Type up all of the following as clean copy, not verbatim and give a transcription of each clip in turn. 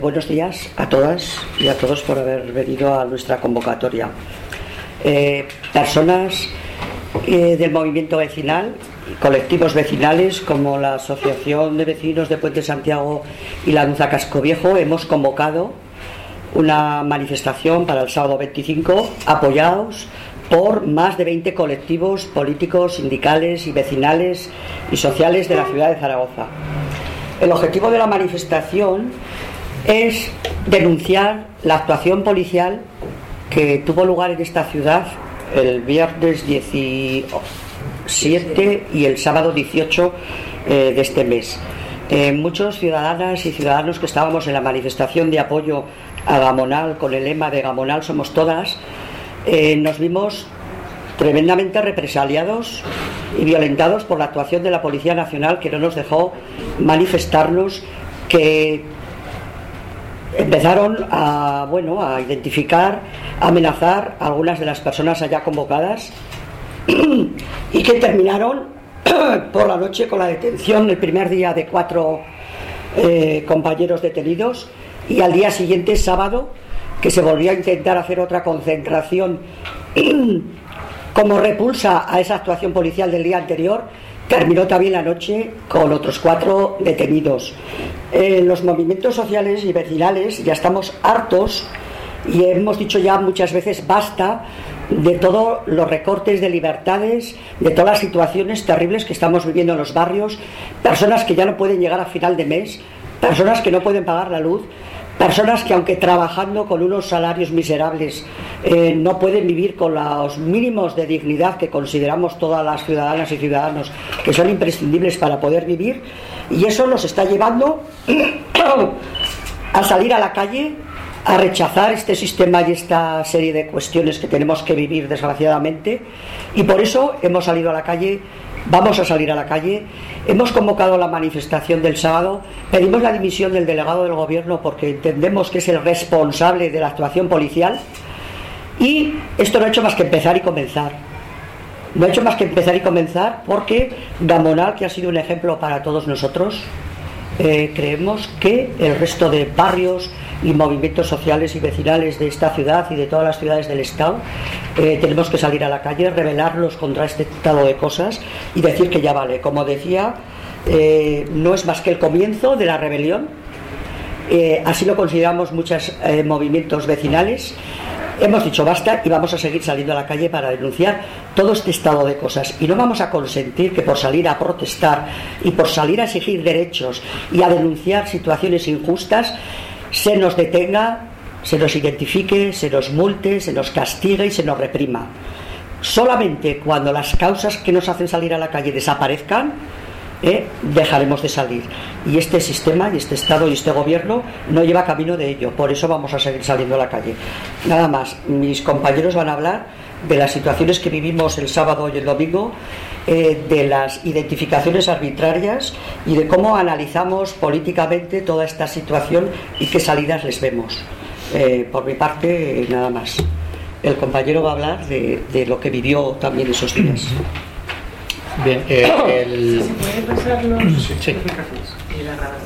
Buenos días a todas y a todos por haber venido a nuestra convocatoria. Personas del movimiento vecinal, colectivos vecinales como la Asociación de Vecinos de Puente Santiago y la Nuza Casco Viejo hemos convocado una manifestación para el sábado 25 apoyados por más de 20 colectivos políticos, sindicales y vecinales y sociales de la ciudad de Zaragoza. El objetivo de la manifestación es denunciar la actuación policial que tuvo lugar en esta ciudad el viernes 17 y el sábado 18 de este mes. Muchos ciudadanas y ciudadanos que estábamos en la manifestación de apoyo a Gamonal con el lema de Gamonal somos todas, nos vimos tremendamente represaliados y violentados por la actuación de la Policía Nacional, que no nos dejó manifestarnos, que empezaron a identificar, a amenazar a algunas de las personas allá convocadas y que terminaron por la noche con la detención el primer día de 4 compañeros detenidos, y al día siguiente, sábado, que se volvió a intentar hacer otra concentración como repulsa a esa actuación policial del día anterior, terminó también la noche con otros 4 detenidos. Los movimientos sociales y vecinales ya estamos hartos y hemos dicho ya muchas veces basta de todos los recortes de libertades, de todas las situaciones terribles que estamos viviendo en los barrios, personas que ya no pueden llegar a final de mes, personas que no pueden pagar la luz, personas que aunque trabajando con unos salarios miserables no pueden vivir con los mínimos de dignidad que consideramos todas las ciudadanas y ciudadanos que son imprescindibles para poder vivir, y eso nos está llevando a salir a la calle, a rechazar este sistema y esta serie de cuestiones que tenemos que vivir desgraciadamente, y por eso hemos salido a la calle. Vamos a salir a la calle. Hemos convocado la manifestación del sábado. Pedimos la dimisión del delegado del gobierno porque entendemos que es el responsable de la actuación policial, y esto no ha hecho más que empezar y comenzar. No ha hecho más que empezar y comenzar porque Gamonal, que ha sido un ejemplo para todos nosotros, creemos que el resto de barrios y movimientos sociales y vecinales de esta ciudad y de todas las ciudades del Estado tenemos que salir a la calle, rebelarnos contra este estado de cosas y decir que ya vale. Como decía, no es más que el comienzo de la rebelión, así lo consideramos muchos movimientos vecinales. Hemos dicho basta y vamos a seguir saliendo a la calle para denunciar todo este estado de cosas, y no vamos a consentir que por salir a protestar y por salir a exigir derechos y a denunciar situaciones injustas se nos detenga, se nos identifique, se nos multe, se nos castigue y se nos reprima. Solamente cuando las causas que nos hacen salir a la calle desaparezcan, dejaremos de salir, y este sistema y este Estado y este gobierno no lleva camino de ello. Por eso vamos a seguir saliendo a la calle. Nada más. Mis compañeros van a hablar de las situaciones que vivimos el sábado y el domingo, de las identificaciones arbitrarias y de cómo analizamos políticamente toda esta situación y qué salidas les vemos. Por mi parte, nada más. El compañero va a hablar de lo que vivió también esos días. Bien, ¿Se puede pasar los sí. Y la grabadora.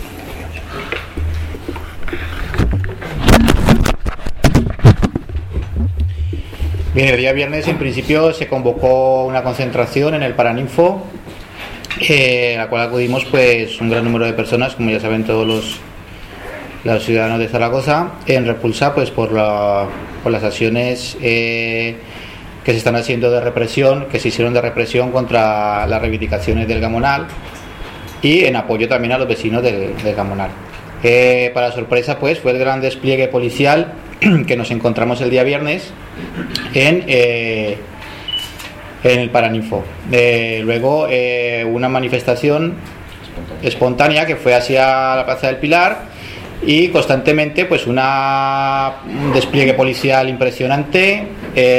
Bien, el día viernes en principio se convocó una concentración en el Paraninfo, a la cual acudimos pues un gran número de personas, como ya saben todos los ciudadanos de Zaragoza, en repulsa pues por las acciones que se están haciendo de represión, que se hicieron de represión contra las reivindicaciones del Gamonal, y en apoyo también a los vecinos del Gamonal. Para sorpresa pues fue el gran despliegue policial que nos encontramos el día viernes en el Paraninfo. Luego una manifestación espontánea que fue hacia la Plaza del Pilar, y constantemente pues un despliegue policial impresionante,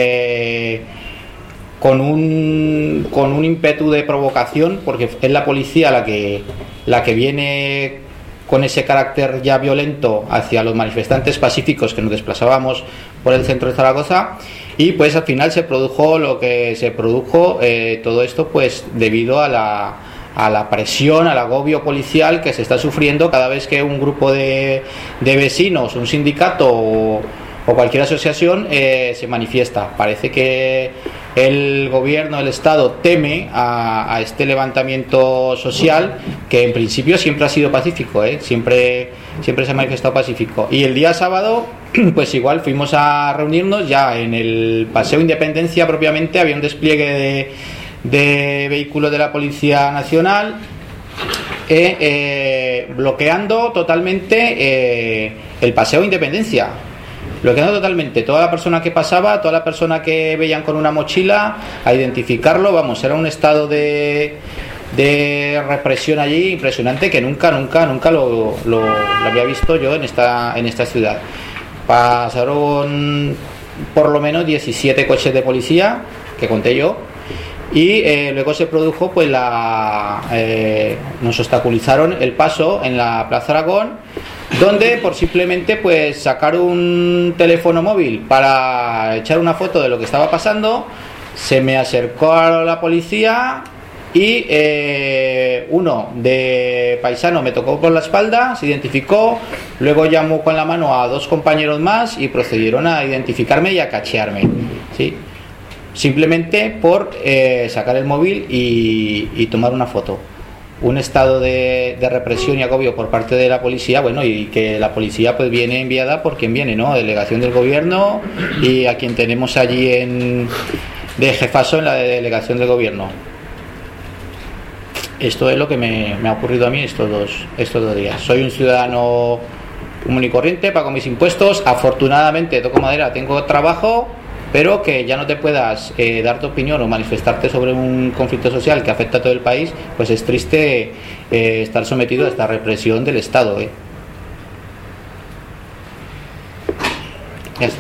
con un ímpetu de provocación, porque es la policía la que viene con ese carácter ya violento hacia los manifestantes pacíficos que nos desplazábamos por el centro de Zaragoza, y pues al final se produjo lo que se produjo, todo esto pues debido a a la presión, al agobio policial que se está sufriendo cada vez que un grupo de vecinos, un sindicato o cualquier asociación se manifiesta. Parece que el gobierno, el Estado teme a este levantamiento social, que en principio siempre ha sido pacífico, siempre se ha manifestado pacífico. Y el día sábado pues igual fuimos a reunirnos ya en el Paseo Independencia propiamente. Había un despliegue de vehículos de la Policía Nacional bloqueando totalmente el Paseo Independencia, bloqueando totalmente toda la persona que pasaba, toda la persona que veían con una mochila, a identificarlo. Vamos, era un estado de represión allí impresionante, que nunca lo había visto yo en esta ciudad. Pasaron por lo menos 17 coches de policía, que conté yo, y luego se produjo pues nos obstaculizaron el paso en la Plaza Aragón, donde por simplemente pues sacar un teléfono móvil para echar una foto de lo que estaba pasando, se me acercó a la policía y uno de paisano me tocó por la espalda, se identificó, luego llamó con la mano a 2 compañeros más y procedieron a identificarme y a cachearme, ¿sí? Simplemente por sacar el móvil y tomar una foto. Un estado de represión y agobio por parte de la policía, bueno, y que la policía pues viene enviada por quien viene, ¿no? Delegación del gobierno, y a quien tenemos allí de jefazo en la delegación del gobierno. Esto es lo que me ha ocurrido a mí estos dos días. Soy un ciudadano común y corriente, pago mis impuestos, afortunadamente, toco madera, tengo trabajo, pero que ya no te puedas dar tu opinión o manifestarte sobre un conflicto social que afecta a todo el país, pues es triste estar sometido a esta represión del Estado. Ya está.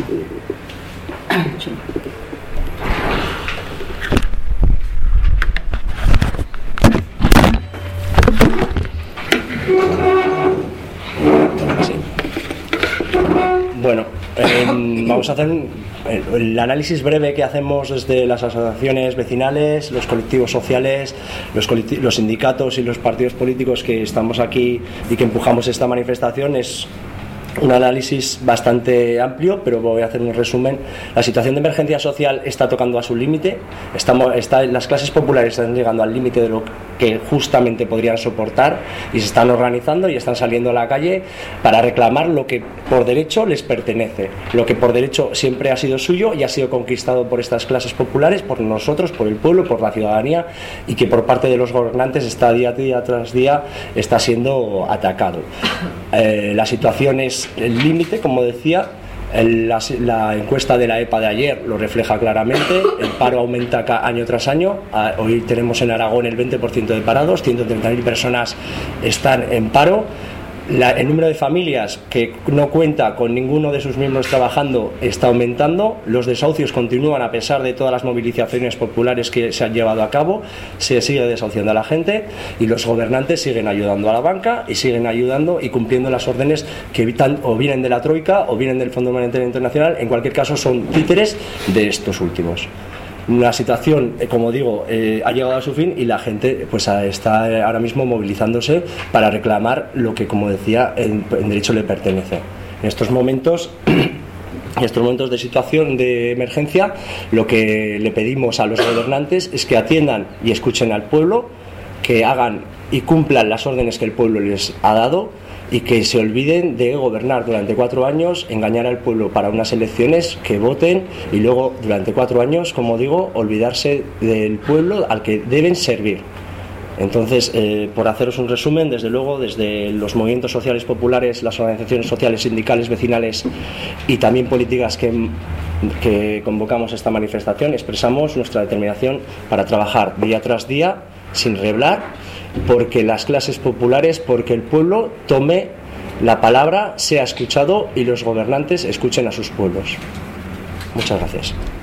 Bueno, vamos a hacer el análisis breve que hacemos desde las asociaciones vecinales, los colectivos sociales, los sindicatos y los partidos políticos que estamos aquí y que empujamos esta manifestación. Es un análisis bastante amplio, pero voy a hacer un resumen. La situación de emergencia social está tocando a su límite. Las clases populares están llegando al límite de lo que justamente podrían soportar, y se están organizando y están saliendo a la calle para reclamar lo que por derecho les pertenece, lo que por derecho siempre ha sido suyo y ha sido conquistado por estas clases populares, por nosotros, por el pueblo, por la ciudadanía, y que por parte de los gobernantes está día tras día está siendo atacado. La situación es el límite, como decía. La encuesta de la EPA de ayer lo refleja claramente. El paro aumenta año tras año. Hoy tenemos en Aragón el 20% de parados, 130.000 personas están en paro. El número de familias que no cuenta con ninguno de sus miembros trabajando está aumentando. Los desahucios continúan a pesar de todas las movilizaciones populares que se han llevado a cabo. Se sigue desahuciando a la gente, y los gobernantes siguen ayudando a la banca y siguen ayudando y cumpliendo las órdenes que evitan, o vienen de la Troika o vienen del Fondo Monetario Internacional. En cualquier caso son títeres de estos últimos. La situación, como digo, ha llegado a su fin, y la gente pues está ahora mismo movilizándose para reclamar lo que, como decía, en derecho le pertenece. En estos momentos de situación de emergencia, lo que le pedimos a los gobernantes es que atiendan y escuchen al pueblo, que hagan y cumplan las órdenes que el pueblo les ha dado, y que se olviden de gobernar durante 4 años, engañar al pueblo para unas elecciones, que voten, y luego durante 4 años, como digo, olvidarse del pueblo al que deben servir. Entonces, por haceros un resumen, desde luego, desde los movimientos sociales populares, las organizaciones sociales, sindicales, vecinales y también políticas que convocamos esta manifestación, expresamos nuestra determinación para trabajar día tras día sin reblar, porque las clases populares, porque el pueblo tome la palabra, sea escuchado, y los gobernantes escuchen a sus pueblos. Muchas gracias.